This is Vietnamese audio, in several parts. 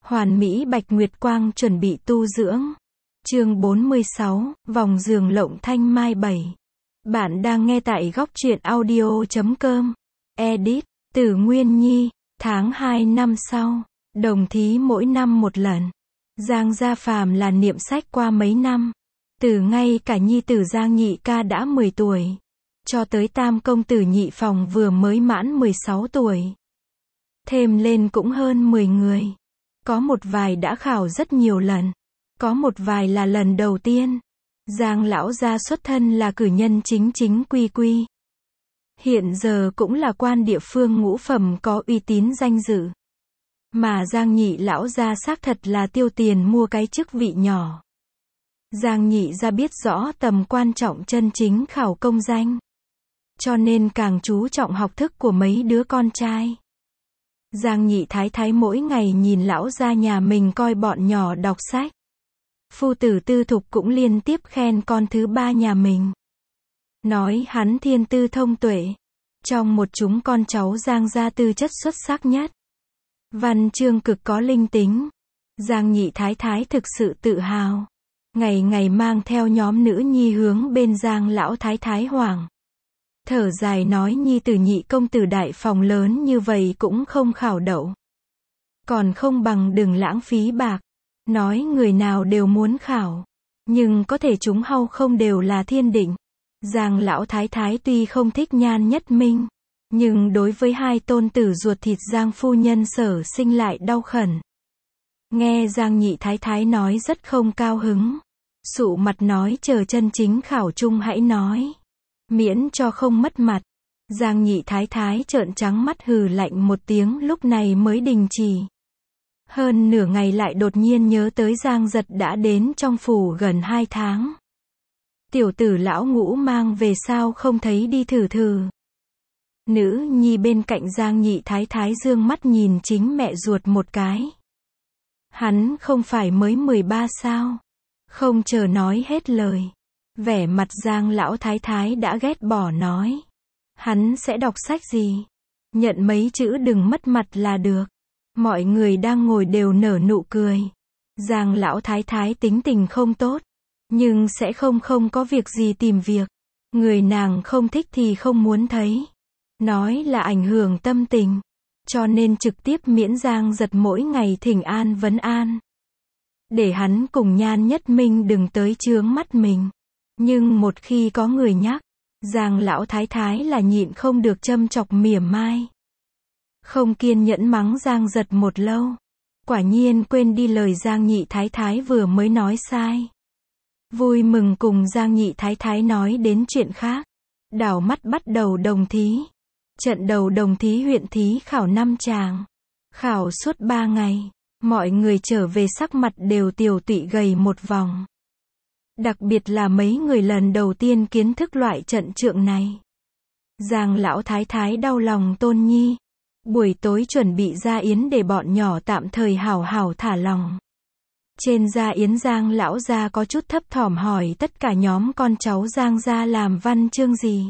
Hoàn Mỹ Bạch Nguyệt Quang chuẩn bị tu dưỡng. Chương 46, vòng giường lộng thanh mai 7. Bạn đang nghe tại góc truyện audio.com. Edit, Tử Nguyên Nhi, tháng 2 năm sau, đồng thí mỗi năm một lần. Giang Gia Phàm là niệm sách qua mấy năm. Từ ngay cả nhi tử Giang Nhị Ca đã 10 tuổi, cho tới tam công tử Nhị Phòng vừa mới mãn 16 tuổi. Thêm lên cũng hơn 10 người. Có một vài đã khảo rất nhiều lần. Có một vài là lần đầu tiên. Giang lão gia xuất thân là cử nhân chính chính quy quy. Hiện giờ cũng là quan địa phương ngũ phẩm có uy tín danh dự. Mà Giang Nhị lão gia xác thật là tiêu tiền mua cái chức vị nhỏ. Giang Nhị gia biết rõ tầm quan trọng chân chính khảo công danh. Cho nên càng chú trọng học thức của mấy đứa con trai. Giang Nhị thái thái mỗi ngày nhìn lão gia nhà mình coi bọn nhỏ đọc sách. Phu tử Tư Thục cũng liên tiếp khen con thứ ba nhà mình. Nói hắn thiên tư thông tuệ. Trong một chúng con cháu Giang gia tư chất xuất sắc nhất. Văn chương cực có linh tính. Giang Nhị thái thái thực sự tự hào. Ngày ngày mang theo nhóm nữ nhi hướng bên Giang lão thái thái hoảng. Thở dài nói nhi tử Nhị công tử đại phòng lớn như vậy cũng không khảo đậu. Còn không bằng đừng lãng phí bạc. Nói người nào đều muốn khảo. Nhưng có thể chúng hau không đều là thiên định. Giang lão thái thái tuy không thích Nhan Nhất Minh. Nhưng đối với hai tôn tử ruột thịt Giang phu nhân sở sinh lại đau khẩn. Nghe Giang Nhị thái thái nói rất không cao hứng. Sụ mặt nói chờ chân chính khảo chung hãy nói. Miễn cho không mất mặt. Giang Nhị thái thái trợn trắng mắt hừ lạnh một tiếng lúc này mới đình chỉ. Hơn nửa ngày lại đột nhiên nhớ tới Giang Giật đã đến trong phủ gần 2 tháng. Tiểu tử lão ngũ mang về sao không thấy đi thử thử. Nữ nhi bên cạnh Giang Nhị thái thái dương mắt nhìn chính mẹ ruột một cái. Hắn không phải mới 13 sao? Không chờ nói hết lời. Vẻ mặt Giang lão thái thái đã ghét bỏ nói. Hắn sẽ đọc sách gì? Nhận mấy chữ đừng mất mặt là được. Mọi người đang ngồi đều nở nụ cười. Giang lão thái thái tính tình không tốt. Nhưng sẽ không có việc gì tìm việc. Người nàng không thích thì không muốn thấy. Nói là ảnh hưởng tâm tình. Cho nên trực tiếp miễn Giang Giật mỗi ngày thỉnh an vấn an. Để hắn cùng Nhan Nhất Minh đừng tới chướng mắt mình. Nhưng một khi có người nhắc, Giang lão thái thái là nhịn không được châm chọc mỉa mai. Không kiên nhẫn mắng Giang Giật một lâu. Quả nhiên quên đi lời Giang Nhị thái thái vừa mới nói sai. Vui mừng cùng Giang Nhị thái thái nói đến chuyện khác. Đảo mắt bắt đầu đồng thí. Trận đầu đồng thí huyện thí khảo 5 chàng. Khảo suốt 3 ngày. Mọi người trở về sắc mặt đều tiều tụy gầy một vòng. Đặc biệt là mấy người lần đầu tiên kiến thức loại trận trượng này. Giang lão thái thái đau lòng Tôn Nhi. Buổi tối chuẩn bị gia yến để bọn nhỏ tạm thời hảo hảo thả lòng. Trên gia yến Giang lão gia có chút thấp thỏm hỏi tất cả nhóm con cháu Giang gia làm văn chương gì.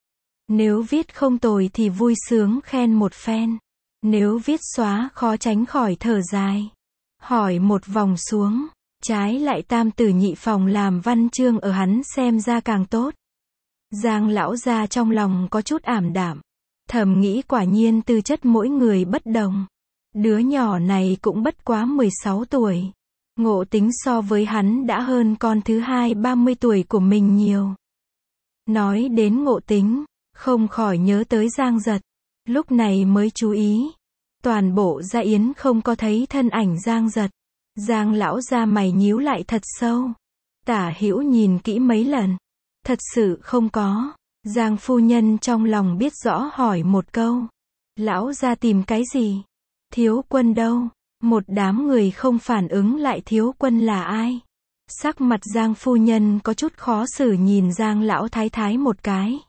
Nếu viết không tồi thì vui sướng khen một phen. Nếu viết xóa khó tránh khỏi thở dài. Hỏi một vòng xuống. Trái lại tam tử Nhị phòng làm văn chương ở hắn xem ra càng tốt. Giang lão gia trong lòng có chút ảm đạm. Thầm nghĩ quả nhiên tư chất mỗi người bất đồng. Đứa nhỏ này cũng bất quá 16 tuổi. Ngộ tính so với hắn đã hơn con thứ hai 30 tuổi của mình nhiều. Nói đến ngộ tính, không khỏi nhớ tới Giang Giật. Lúc này mới chú ý. Toàn bộ gia yến không có thấy thân ảnh Giang Giật. Giang lão gia mày nhíu lại thật sâu. Tả hữu nhìn kỹ mấy lần. Thật sự không có. Giang phu nhân trong lòng biết rõ hỏi một câu. Lão gia tìm cái gì? Thiếu Quân đâu? Một đám người không phản ứng lại Thiếu Quân là ai? Sắc mặt Giang phu nhân có chút khó xử nhìn Giang lão thái thái một cái.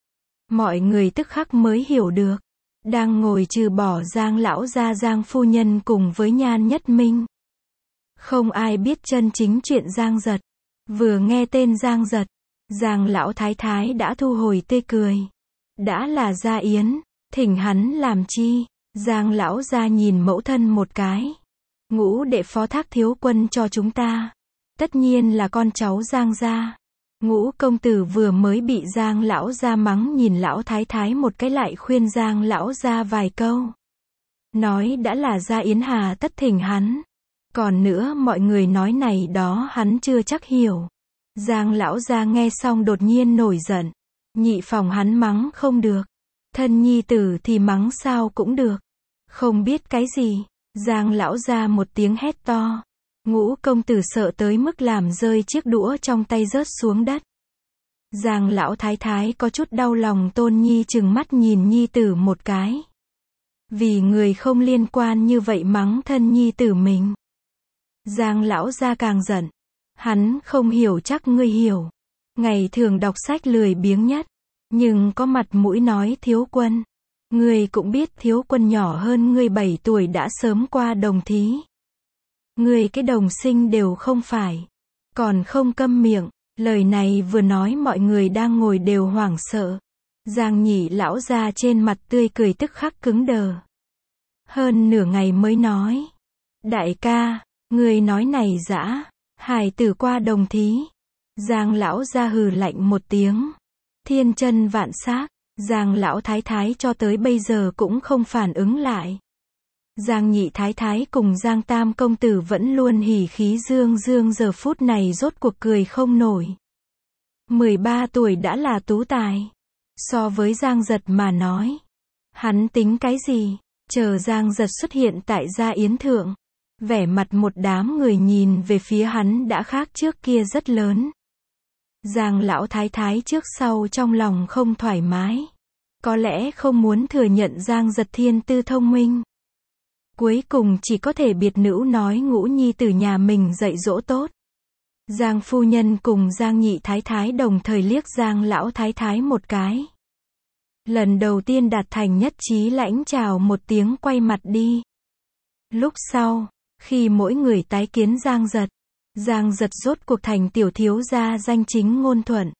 Mọi người tức khắc mới hiểu được. Đang ngồi trừ bỏ Giang lão gia Giang phu nhân cùng với Nhan Nhất Minh. Không ai biết chân chính chuyện Giang Giật. Vừa nghe tên Giang Giật, Giang lão thái thái đã thu hồi tươi cười. Đã là gia yến, thỉnh hắn làm chi? Giang lão gia nhìn mẫu thân một cái. Ngũ đệ phó thác thiếu quân cho chúng ta. Tất nhiên là con cháu Giang gia. Ngũ công tử vừa mới bị Giang lão gia mắng, nhìn lão thái thái một cái lại khuyên Giang lão gia vài câu. Nói đã là Gia Yến Hà tất thỉnh hắn. Còn nữa mọi người nói này đó hắn chưa chắc hiểu. Giang lão gia nghe xong đột nhiên nổi giận. Nhị phòng hắn mắng không được. Thân nhi tử thì mắng sao cũng được. Không biết cái gì. Giang lão gia một tiếng hét to. Ngũ công tử sợ tới mức làm rơi chiếc đũa trong tay rớt xuống đất. Giang lão thái thái có chút đau lòng, Tôn Nhi trừng mắt nhìn nhi tử một cái. Vì người không liên quan như vậy mắng thân nhi tử mình. Giang lão gia càng giận. Hắn không hiểu chắc ngươi hiểu. Ngày thường đọc sách lười biếng nhất. Nhưng có mặt mũi nói thiếu quân. Ngươi cũng biết thiếu quân nhỏ hơn ngươi 7 tuổi đã sớm qua đồng thí. Ngươi cái đồng sinh đều không phải. Còn không câm miệng. Lời này vừa nói mọi người đang ngồi đều hoảng sợ. Giang nhị lão gia trên mặt tươi cười tức khắc cứng đờ. Hơn nửa ngày mới nói. Đại ca, ngươi nói này dã. Hài tử qua đồng thí. Giang lão gia hừ lạnh một tiếng. Thiên chân vạn xác. Giang lão thái thái cho tới bây giờ cũng không phản ứng lại. Giang nhị thái thái cùng Giang tam công tử vẫn luôn hỉ khí dương dương, giờ phút này rốt cuộc cười không nổi. 13 tuổi đã là tú tài. So với Giang Giật mà nói. Hắn tính cái gì? Chờ Giang Giật xuất hiện tại Gia Yến Thượng. Vẻ mặt một đám người nhìn về phía hắn đã khác trước kia rất lớn. Giang lão thái thái trước sau trong lòng không thoải mái. Có lẽ không muốn thừa nhận Giang Giật thiên tư thông minh. Cuối cùng chỉ có thể biệt nữ nói Ngũ nhi tử nhà mình dạy dỗ tốt. Giang phu nhân cùng Giang nhị thái thái đồng thời liếc Giang lão thái thái một cái. Lần đầu tiên đạt thành nhất trí lãnh chào một tiếng quay mặt đi. Lúc sau, khi mỗi người tái kiến Giang Giật rốt cuộc thành tiểu thiếu gia danh chính ngôn thuận.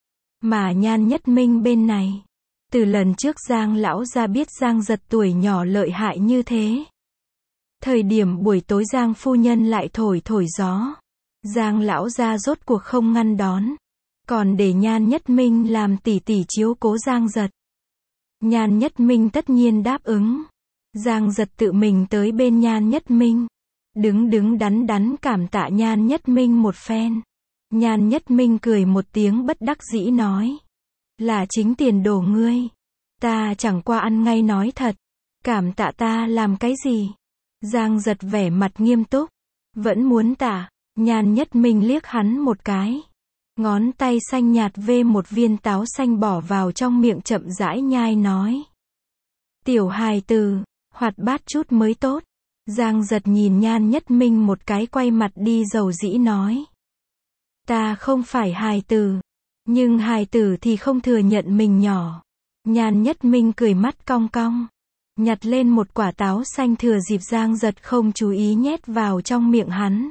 Mà Nhan Nhất Minh bên này, từ lần trước Giang lão gia biết Giang Giật tuổi nhỏ lợi hại như thế. Thời điểm buổi tối Giang phu nhân lại thổi gió. Giang lão gia rốt cuộc không ngăn đón. Còn để Nhan Nhất Minh làm tỷ tỷ chiếu cố Giang Giật. Nhan Nhất Minh tất nhiên đáp ứng. Giang Giật tự mình tới bên Nhan Nhất Minh. Đứng đắn cảm tạ Nhan Nhất Minh một phen. Nhan Nhất Minh cười một tiếng bất đắc dĩ nói. Là chính tiền đổ ngươi. Ta chẳng qua ăn ngay nói thật. Cảm tạ ta làm cái gì? Giang Giật vẻ mặt nghiêm túc. Vẫn muốn tạ. Nhan Nhất Minh liếc hắn một cái. Ngón tay xanh nhạt vê một viên táo xanh bỏ vào trong miệng chậm rãi nhai nói. Tiểu hài tử, hoạt bát chút mới tốt. Giang Giật nhìn Nhan Nhất Minh một cái quay mặt đi dầu dĩ nói. Ta không phải hài tử. Nhưng hài tử thì không thừa nhận mình nhỏ. Nhan Nhất Minh cười mắt cong cong. Nhặt lên một quả táo xanh thừa dịp Giang Giật không chú ý nhét vào trong miệng hắn.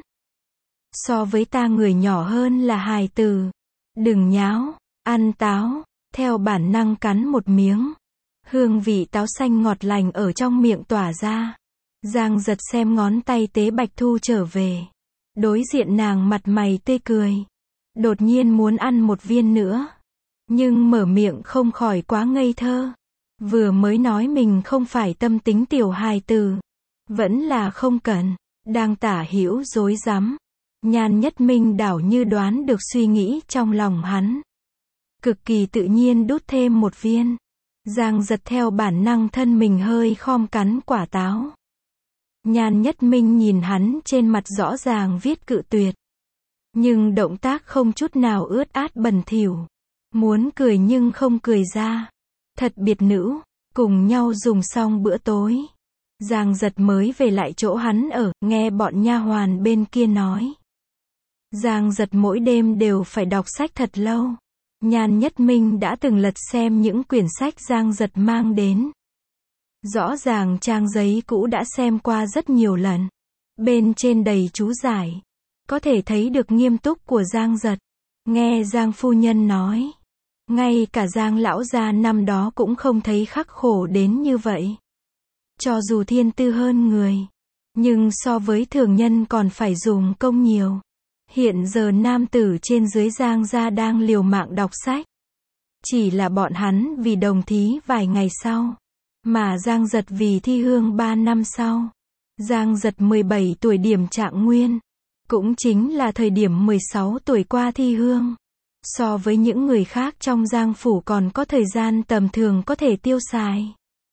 So với ta người nhỏ hơn là hài tử. Đừng nháo, ăn táo. Theo bản năng cắn một miếng. Hương vị táo xanh ngọt lành ở trong miệng tỏa ra. Giang Giật xem ngón tay tế bạch thu trở về. Đối diện nàng mặt mày tươi cười. Đột nhiên muốn ăn một viên nữa. Nhưng mở miệng không khỏi quá ngây thơ. Vừa mới nói mình không phải tâm tính tiểu hài tử. Vẫn là không cần. Đang tả hữu rối rắm. Nhan Nhất Minh đảo như đoán được suy nghĩ trong lòng hắn. Cực kỳ tự nhiên đút thêm một viên. Giang Giật theo bản năng thân mình hơi khom cắn quả táo. Nhan Nhất Minh nhìn hắn trên mặt rõ ràng viết cự tuyệt. Nhưng động tác không chút nào ướt át bẩn thỉu. Muốn cười nhưng không cười ra. Thật biệt nữ. Cùng nhau dùng xong bữa tối. Giang Giật mới về lại chỗ hắn ở, nghe bọn nha hoàn bên kia nói. Giang Giật mỗi đêm đều phải đọc sách thật lâu. Nhan Nhất Minh đã từng lật xem những quyển sách Giang Giật mang đến. Rõ ràng trang giấy cũ đã xem qua rất nhiều lần. Bên trên đầy chú giải. Có thể thấy được nghiêm túc của Giang Giật. Nghe Giang phu nhân nói. Ngay cả Giang lão gia năm đó cũng không thấy khắc khổ đến như vậy. Cho dù thiên tư hơn người. Nhưng so với thường nhân còn phải dùng công nhiều. Hiện giờ nam tử trên dưới Giang gia đang liều mạng đọc sách. Chỉ là bọn hắn vì đồng thí vài ngày sau. Mà Giang Giật vì thi hương 3 năm sau. Giang Giật 17 tuổi điểm trạng nguyên. Cũng chính là thời điểm 16 tuổi qua thi hương. So với những người khác trong Giang phủ còn có thời gian tầm thường có thể tiêu xài.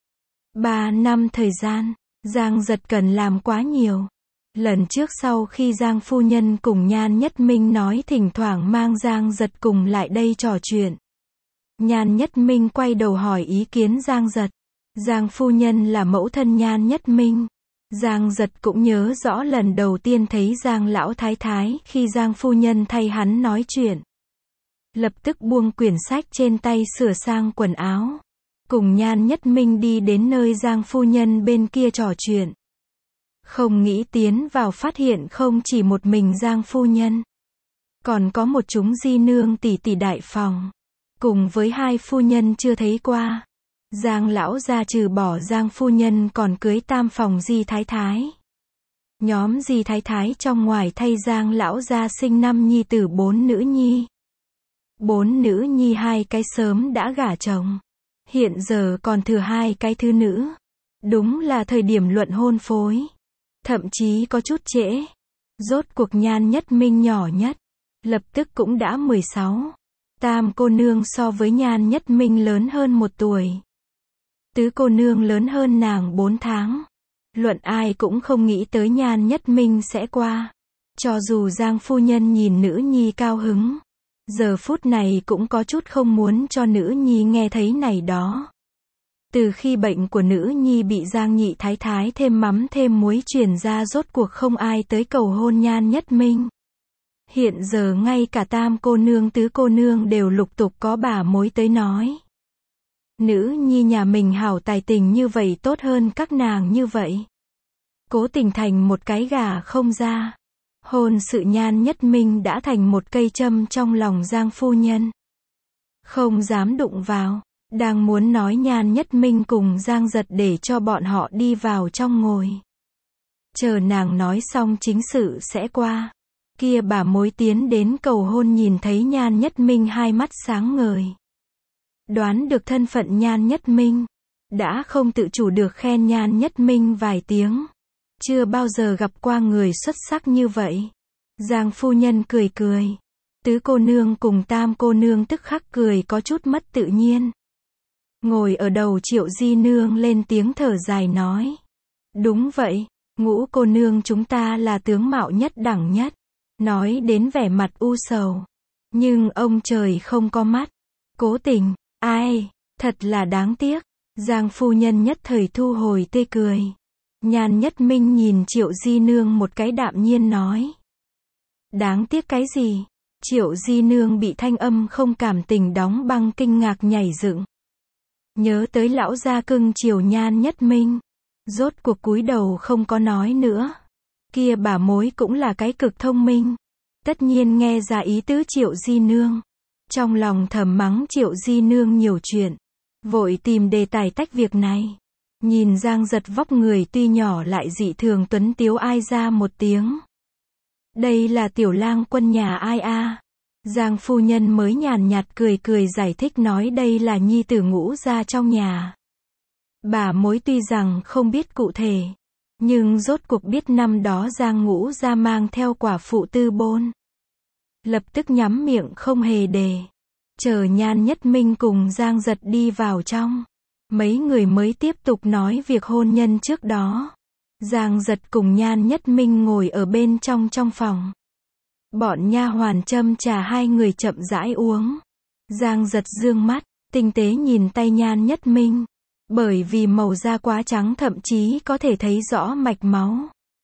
3 năm thời gian, Giang Giật cần làm quá nhiều. Lần trước sau khi Giang phu nhân cùng Nhan Nhất Minh nói thỉnh thoảng mang Giang Giật cùng lại đây trò chuyện. Nhan Nhất Minh quay đầu hỏi ý kiến Giang Giật. Giang phu nhân là mẫu thân Nhan Nhất Minh. Giang Giật cũng nhớ rõ lần đầu tiên thấy Giang lão thái thái khi Giang phu nhân thay hắn nói chuyện. Lập tức buông quyển sách trên tay sửa sang quần áo. Cùng Nhan Nhất Minh đi đến nơi Giang phu nhân bên kia trò chuyện. Không nghĩ tiến vào phát hiện không chỉ một mình Giang phu nhân. Còn có một chúng di nương tỷ tỷ đại phòng. Cùng với hai phu nhân chưa thấy qua. Giang lão gia trừ bỏ Giang phu nhân còn cưới tam phòng di thái thái. Nhóm di thái thái trong ngoài thay Giang lão gia sinh 5 nhi tử 4 nữ nhi. 4 nữ nhi 2 cái sớm đã gả chồng. Hiện giờ còn thừa 2 cái thứ nữ. Đúng là thời điểm luận hôn phối. Thậm chí có chút trễ. Rốt cuộc Nhan Nhất Minh nhỏ nhất. Lập tức cũng đã 16. Tam cô nương so với Nhan Nhất Minh lớn hơn 1 tuổi. Tứ cô nương lớn hơn nàng 4 tháng. Luận ai cũng không nghĩ tới Nhan Nhất Minh sẽ qua. Cho dù Giang phu nhân nhìn nữ nhi cao hứng. Giờ phút này cũng có chút không muốn cho nữ nhi nghe thấy này đó. Từ khi bệnh của nữ nhi bị Giang nhị thái thái thêm mắm thêm muối truyền ra rốt cuộc không ai tới cầu hôn Nhan Nhất Minh. Hiện giờ ngay cả tam cô nương tứ cô nương đều lục tục có bà mối tới nói. Nữ nhi nhà mình hảo tài tình như vậy tốt hơn các nàng như vậy. Cố tình thành một cái gà không ra. Hôn sự Nhan Nhất Minh đã thành một cây châm trong lòng Giang phu nhân. Không dám đụng vào. Đang muốn nói Nhan Nhất Minh cùng Giang Giật để cho bọn họ đi vào trong ngồi. Chờ nàng nói xong chính sự sẽ qua. Kia bà mối tiến đến cầu hôn nhìn thấy Nhan Nhất Minh hai mắt sáng ngời. Đoán được thân phận Nhan Nhất Minh. Đã không tự chủ được khen Nhan Nhất Minh vài tiếng. Chưa bao giờ gặp qua người xuất sắc như vậy. Giang phu nhân cười cười. Tứ cô nương cùng tam cô nương tức khắc cười có chút mất tự nhiên. Ngồi ở đầu Triệu di nương lên tiếng thở dài nói. Đúng vậy, ngũ cô nương chúng ta là tướng mạo nhất đẳng nhất. Nói đến vẻ mặt u sầu. Nhưng ông trời không có mắt. Cố tình, ai, thật là đáng tiếc. Giang phu nhân nhất thời thu hồi tươi cười. Nhan Nhất Minh nhìn Triệu di nương một cái đạm nhiên nói. Đáng tiếc cái gì? Triệu di nương bị thanh âm không cảm tình đóng băng kinh ngạc nhảy dựng. Nhớ tới lão gia cưng chiều Nhan Nhất Minh. Rốt cuộc cúi đầu không có nói nữa. Kia bà mối cũng là cái cực thông minh. Tất nhiên nghe ra ý tứ Triệu di nương. Trong lòng thầm mắng Triệu di nương nhiều chuyện. Vội tìm đề tài tách việc này. Nhìn Giang Giật vóc người tuy nhỏ lại dị thường tuấn tiếu ai ra một tiếng. Đây là tiểu lang quân nhà ai a? Giang phu nhân mới nhàn nhạt cười cười giải thích nói đây là nhi tử Ngũ gia trong nhà. Bà mối tuy rằng không biết cụ thể. Nhưng rốt cuộc biết năm đó Giang Ngũ gia mang theo quả phụ tư bôn. Lập tức nhắm miệng không hề đề. Chờ Nhan Nhất Minh cùng Giang Giật đi vào trong. Mấy người mới tiếp tục nói việc hôn nhân trước đó. Giang Giật cùng Nhan Nhất Minh ngồi ở bên trong phòng. Bọn nha hoàn châm trà hai người chậm rãi uống. Giang Giật dương mắt, tinh tế nhìn tay Nhan Nhất Minh. Bởi vì màu da quá trắng thậm chí có thể thấy rõ mạch máu.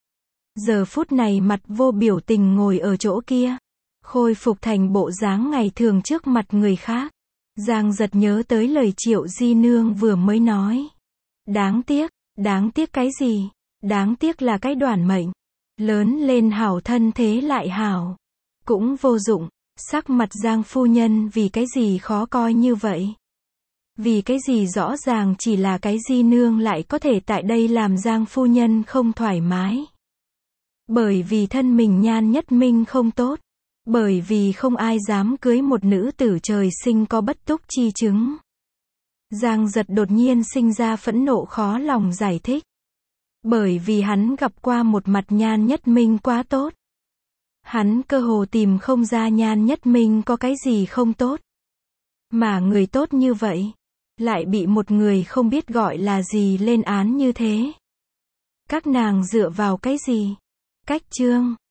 Giờ phút này mặt vô biểu tình ngồi ở chỗ kia. Khôi phục thành bộ dáng ngày thường trước mặt người khác. Giang Giật nhớ tới lời Triệu di nương vừa mới nói. Đáng tiếc cái gì? Đáng tiếc là cái đoản mệnh. Lớn lên hảo thân thế lại hảo. Cũng vô dụng. Sắc mặt Giang phu nhân vì cái gì khó coi như vậy? Vì cái gì rõ ràng chỉ là cái di nương lại có thể tại đây làm Giang phu nhân không thoải mái. Bởi vì thân mình Nhan Nhất Minh không tốt. Bởi vì không ai dám cưới một nữ tử trời sinh có bất túc chi chứng. Giang Giật đột nhiên sinh ra phẫn nộ khó lòng giải thích. Bởi vì hắn gặp qua một mặt Nhan Nhất Minh quá tốt. Hắn cơ hồ tìm không ra Nhan Nhất Minh có cái gì không tốt. Mà người tốt như vậy, lại bị một người không biết gọi là gì lên án như thế. Các nàng dựa vào cái gì? Cách chương